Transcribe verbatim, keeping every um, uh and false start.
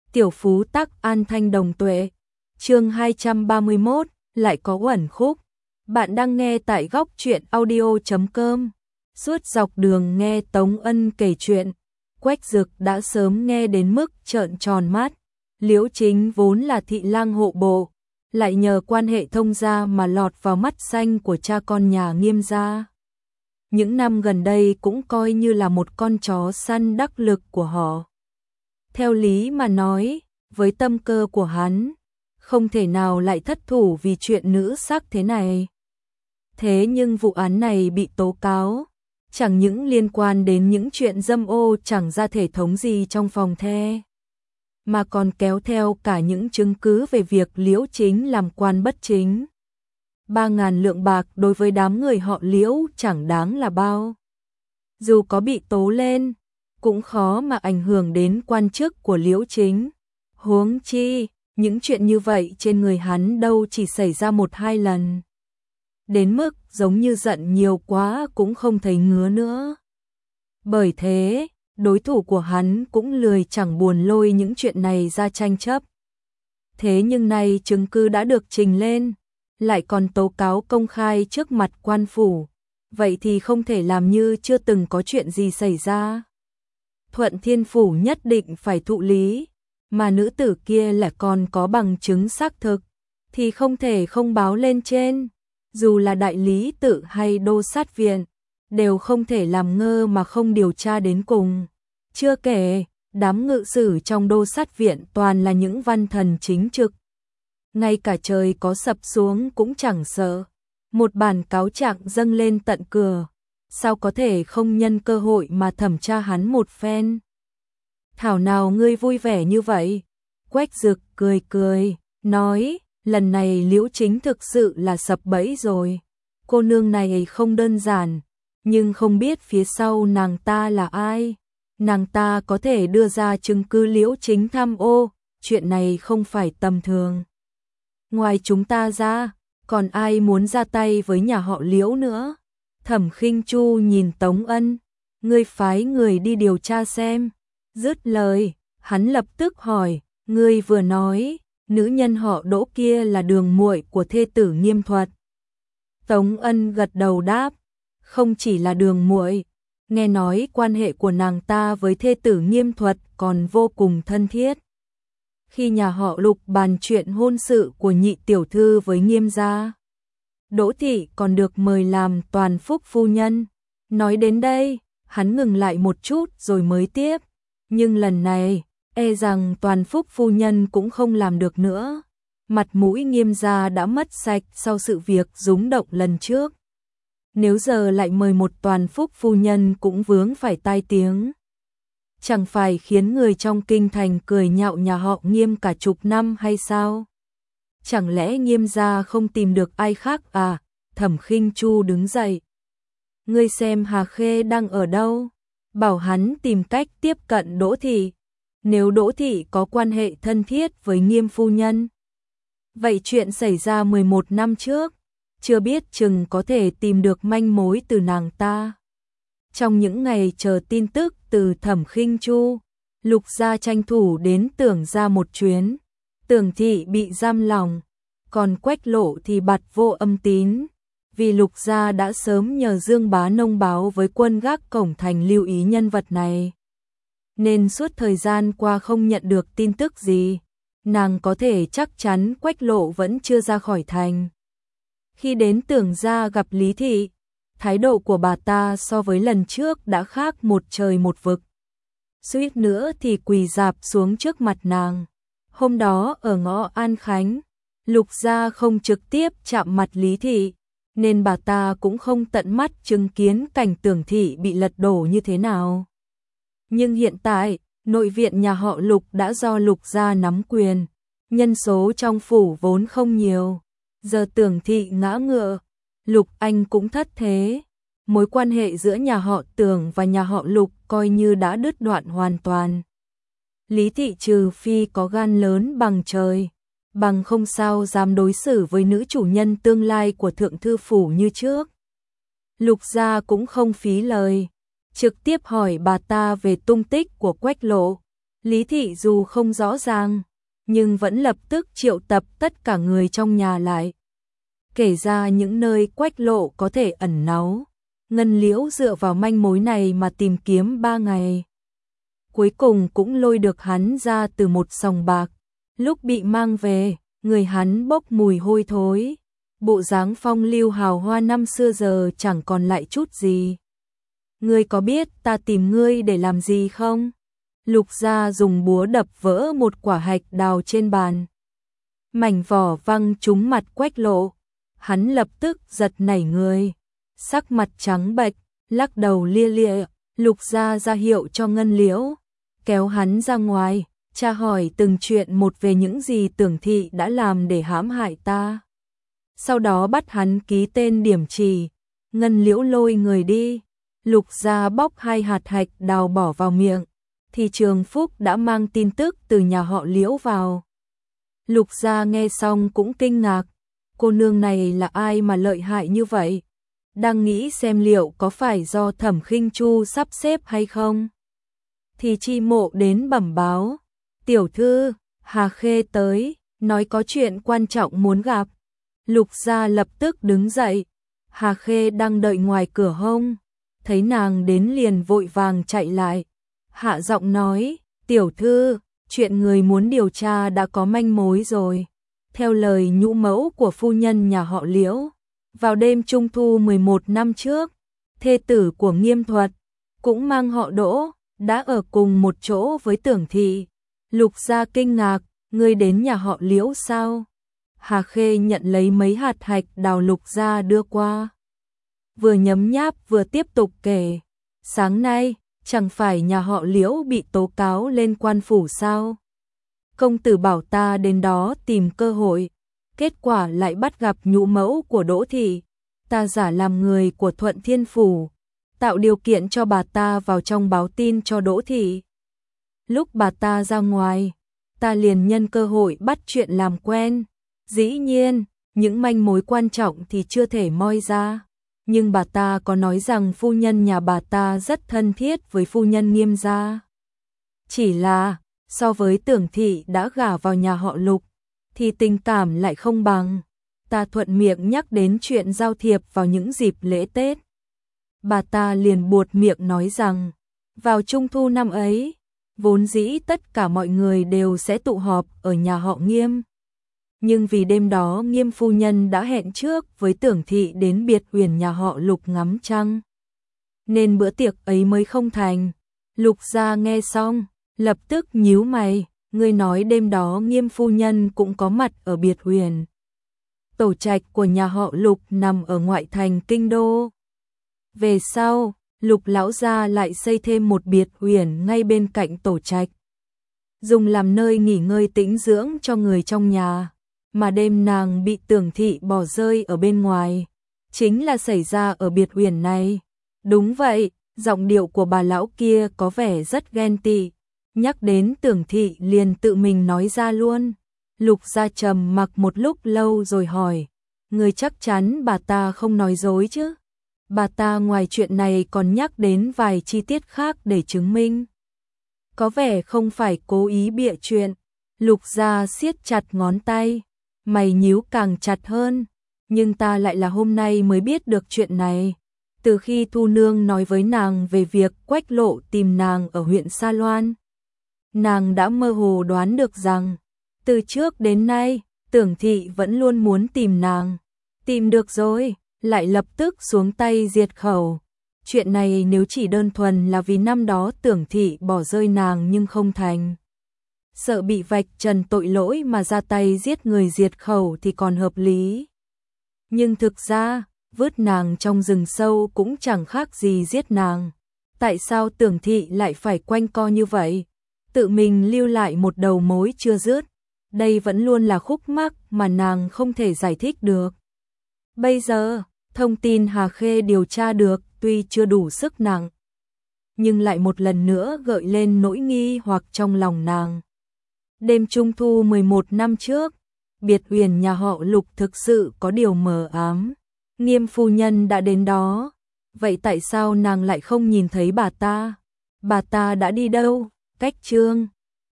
Tiểu phú tắc an thanh đồng tuệ. Chương hai trăm ba mươi mốt, lại có uẩn khúc. Bạn đang nghe tại góc truyện audio chấm com. Suốt dọc đường nghe Tống Ân kể chuyện, Quách Dực đã sớm nghe đến mức trợn tròn mắt. Liễu Chính vốn là thị lang hộ bộ, lại nhờ quan hệ thông gia mà lọt vào mắt xanh của cha con nhà Nghiêm gia. Những năm gần đây cũng coi như là một con chó săn đắc lực của họ. Theo lý mà nói, với tâm cơ của hắn, không thể nào lại thất thủ vì chuyện nữ sắc thế này. Thế nhưng vụ án này bị tố cáo, chẳng những liên quan đến những chuyện dâm ô chẳng ra thể thống gì trong phòng the, mà còn kéo theo cả những chứng cứ về việc Liễu Chính làm quan bất chính. Ba ngàn lượng bạc đối với đám người họ Liễu chẳng đáng là bao. Dù có bị tố lên, cũng khó mà ảnh hưởng đến quan chức của Liễu Chính. Huống chi, những chuyện như vậy trên người hắn đâu chỉ xảy ra một hai lần. Đến mức giống như giận nhiều quá cũng không thấy ngứa nữa. Bởi thế, đối thủ của hắn cũng lười chẳng buồn lôi những chuyện này ra tranh chấp. Thế nhưng nay chứng cứ đã được trình lên, lại còn tố cáo công khai trước mặt quan phủ, vậy thì không thể làm như chưa từng có chuyện gì xảy ra. Thuận Thiên Phủ nhất định phải thụ lý, mà nữ tử kia lại còn có bằng chứng xác thực, thì không thể không báo lên trên. Dù là đại lý tự hay đô sát viện, đều không thể làm ngơ mà không điều tra đến cùng. Chưa kể, đám ngự sử trong đô sát viện toàn là những văn thần chính trực. Ngay cả trời có sập xuống cũng chẳng sợ. Một bản cáo trạng dâng lên tận cửa, sao có thể không nhân cơ hội mà thẩm tra hắn một phen. Thảo nào ngươi vui vẻ như vậy? Quách Dực cười cười, nói, lần này Liễu Chính thực sự là sập bẫy rồi. Cô nương này không đơn giản, nhưng không biết phía sau nàng ta là ai. Nàng ta có thể đưa ra chứng cứ Liễu Chính tham ô, chuyện này không phải tầm thường. Ngoài chúng ta ra, còn ai muốn ra tay với nhà họ Liễu nữa? Thẩm Khinh Chu nhìn Tống Ân, ngươi phái người đi điều tra xem. Dứt lời, hắn lập tức hỏi, ngươi vừa nói, nữ nhân họ Đỗ kia là đường muội của thê tử Nghiêm Thuật. Tống Ân gật đầu đáp, không chỉ là đường muội, nghe nói quan hệ của nàng ta với thê tử Nghiêm Thuật còn vô cùng thân thiết. Khi nhà họ Lục bàn chuyện hôn sự của nhị tiểu thư với Nghiêm gia, Đỗ thị còn được mời làm toàn phúc phu nhân. Nói đến đây, hắn ngừng lại một chút rồi mới tiếp, nhưng lần này, e rằng toàn phúc phu nhân cũng không làm được nữa. Mặt mũi Nghiêm gia đã mất sạch sau sự việc rúng động lần trước. Nếu giờ lại mời một toàn phúc phu nhân cũng vướng phải tai tiếng, chẳng phải khiến người trong kinh thành cười nhạo nhà họ Nghiêm cả chục năm hay sao? Chẳng lẽ Nghiêm gia không tìm được ai khác à? Thẩm Khinh Chu đứng dậy. Ngươi xem Hà Khê đang ở đâu? Bảo hắn tìm cách tiếp cận Đỗ thị. Nếu Đỗ thị có quan hệ thân thiết với Nghiêm phu nhân, vậy chuyện xảy ra mười một năm trước, chưa biết chừng có thể tìm được manh mối từ nàng ta. Trong những ngày chờ tin tức từ Thẩm Khinh Chu, Lục gia tranh thủ đến Tưởng gia một chuyến. Tưởng thị bị giam lỏng, còn Quách Lộ thì bặt vô âm tín, vì Lục gia đã sớm nhờ Dương Bá Nông báo với quân gác cổng thành lưu ý nhân vật này. Nên suốt thời gian qua không nhận được tin tức gì, nàng có thể chắc chắn Quách Lộ vẫn chưa ra khỏi thành. Khi đến Tưởng gia gặp Lý thị, thái độ của bà ta so với lần trước đã khác một trời một vực. Suýt nữa thì quỳ rạp xuống trước mặt nàng. Hôm đó ở ngõ An Khánh, Lục gia không trực tiếp chạm mặt Lý thị, nên bà ta cũng không tận mắt chứng kiến cảnh Tưởng thị bị lật đổ như thế nào. Nhưng hiện tại, nội viện nhà họ Lục đã do Lục gia nắm quyền, nhân số trong phủ vốn không nhiều. Giờ Tưởng thị ngã ngựa, Lục Anh cũng thất thế. Mối quan hệ giữa nhà họ Tưởng và nhà họ Lục coi như đã đứt đoạn hoàn toàn. Lý thị trừ phi có gan lớn bằng trời, bằng không sao dám đối xử với nữ chủ nhân tương lai của thượng thư phủ như trước. Lục gia cũng không phí lời, trực tiếp hỏi bà ta về tung tích của Quách Lộ. Lý Thị dù không rõ ràng, nhưng vẫn lập tức triệu tập tất cả người trong nhà lại. Kể ra những nơi Quách Lộ có thể ẩn náu. Ngân Liễu dựa vào manh mối này mà tìm kiếm ba ngày. Cuối cùng cũng lôi được hắn ra từ một sòng bạc. Lúc bị mang về, người hắn bốc mùi hôi thối. Bộ dáng phong lưu hào hoa năm xưa giờ chẳng còn lại chút gì. Ngươi có biết ta tìm ngươi để làm gì không? Lục Gia dùng búa đập vỡ một quả hạch đào trên bàn. Mảnh vỏ văng trúng mặt Quách Lộ. Hắn lập tức giật nảy người. Sắc mặt trắng bệch, lắc đầu lia lịa. Lục Gia ra hiệu cho Ngân Liễu, kéo hắn ra ngoài, tra hỏi từng chuyện một về những gì Tưởng Thị đã làm để hãm hại ta. Sau đó bắt hắn ký tên điểm chỉ. Ngân Liễu lôi người đi. Lục Gia bóc hai hạt hạch đào bỏ vào miệng, thì Trường Phúc đã mang tin tức từ nhà họ Liễu vào. Lục Gia nghe xong cũng kinh ngạc, cô nương này là ai mà lợi hại như vậy? Đang nghĩ xem liệu có phải do Thẩm Khinh Chu sắp xếp hay không? Thì Chi Mộ đến bẩm báo, tiểu thư, Hà Khê tới, nói có chuyện quan trọng muốn gặp. Lục Gia lập tức đứng dậy, Hà Khê đang đợi ngoài cửa hông, thấy nàng đến liền vội vàng chạy lại, hạ giọng nói, tiểu thư, chuyện người muốn điều tra đã có manh mối rồi. Theo lời nhũ mẫu của phu nhân nhà họ Liễu, vào đêm Trung thu mười một năm trước, thê tử của Nghiêm Thuật, cũng mang họ Đỗ, đã ở cùng một chỗ với Tưởng Thị. Lục Gia kinh ngạc, ngươi đến nhà họ Liễu sao? Hà Khê nhận lấy mấy hạt hạch đào Lục Gia đưa qua. Vừa nhấm nháp vừa tiếp tục kể, sáng nay, chẳng phải nhà họ Liễu bị tố cáo lên quan phủ sao? Công tử bảo ta đến đó tìm cơ hội, kết quả lại bắt gặp nhũ mẫu của Đỗ Thị. Ta giả làm người của Thuận Thiên Phủ, tạo điều kiện cho bà ta vào trong báo tin cho Đỗ Thị. Lúc bà ta ra ngoài, ta liền nhân cơ hội bắt chuyện làm quen. Dĩ nhiên, những manh mối quan trọng thì chưa thể moi ra, nhưng bà ta có nói rằng phu nhân nhà bà ta rất thân thiết với phu nhân Nghiêm gia. Chỉ là, so với Tưởng Thị đã gả vào nhà họ Lục, thì tình cảm lại không bằng. Ta thuận miệng nhắc đến chuyện giao thiệp vào những dịp lễ Tết. Bà ta liền buột miệng nói rằng, vào Trung thu năm ấy, vốn dĩ tất cả mọi người đều sẽ tụ họp ở nhà họ Nghiêm. Nhưng vì đêm đó Nghiêm phu nhân đã hẹn trước với Tưởng Thị đến biệt uyển nhà họ Lục ngắm trăng, nên bữa tiệc ấy mới không thành. Lục Gia nghe xong, lập tức nhíu mày, ngươi nói đêm đó Nghiêm phu nhân cũng có mặt ở biệt uyển. Tổ trạch của nhà họ Lục nằm ở ngoại thành kinh đô. Về sau, Lục lão gia lại xây thêm một biệt uyển ngay bên cạnh tổ trạch, dùng làm nơi nghỉ ngơi tĩnh dưỡng cho người trong nhà. Mà đêm nàng bị Tưởng Thị bỏ rơi ở bên ngoài, chính là xảy ra ở biệt uyển này. Đúng vậy, giọng điệu của bà lão kia có vẻ rất ghen tị. Nhắc đến Tưởng Thị liền tự mình nói ra luôn. Lục Gia trầm mặc một lúc lâu rồi hỏi, người chắc chắn bà ta không nói dối chứ? Bà ta ngoài chuyện này còn nhắc đến vài chi tiết khác để chứng minh. Có vẻ không phải cố ý bịa chuyện. Lục Gia siết chặt ngón tay, mày nhíu càng chặt hơn. Nhưng ta lại là hôm nay mới biết được chuyện này. Từ khi Thu Nương nói với nàng về việc Quách Lộ tìm nàng ở huyện Sa Loan, nàng đã mơ hồ đoán được rằng, từ trước đến nay, Tưởng Thị vẫn luôn muốn tìm nàng. Tìm được rồi, lại lập tức xuống tay diệt khẩu. Chuyện này nếu chỉ đơn thuần là vì năm đó Tưởng Thị bỏ rơi nàng nhưng không thành, sợ bị vạch trần tội lỗi mà ra tay giết người diệt khẩu thì còn hợp lý. Nhưng thực ra, vứt nàng trong rừng sâu cũng chẳng khác gì giết nàng. Tại sao Tưởng Thị lại phải quanh co như vậy? Tự mình lưu lại một đầu mối chưa dứt. Đây vẫn luôn là khúc mắc mà nàng không thể giải thích được. Bây giờ, thông tin Hà Khê điều tra được tuy chưa đủ sức nặng, nhưng lại một lần nữa gợi lên nỗi nghi hoặc trong lòng nàng. Đêm Trung thu mười một năm trước, biệt uyển nhà họ Lục thực sự có điều mờ ám. Nghiêm phu nhân đã đến đó, vậy tại sao nàng lại không nhìn thấy bà ta? Bà ta đã đi đâu? Cách chương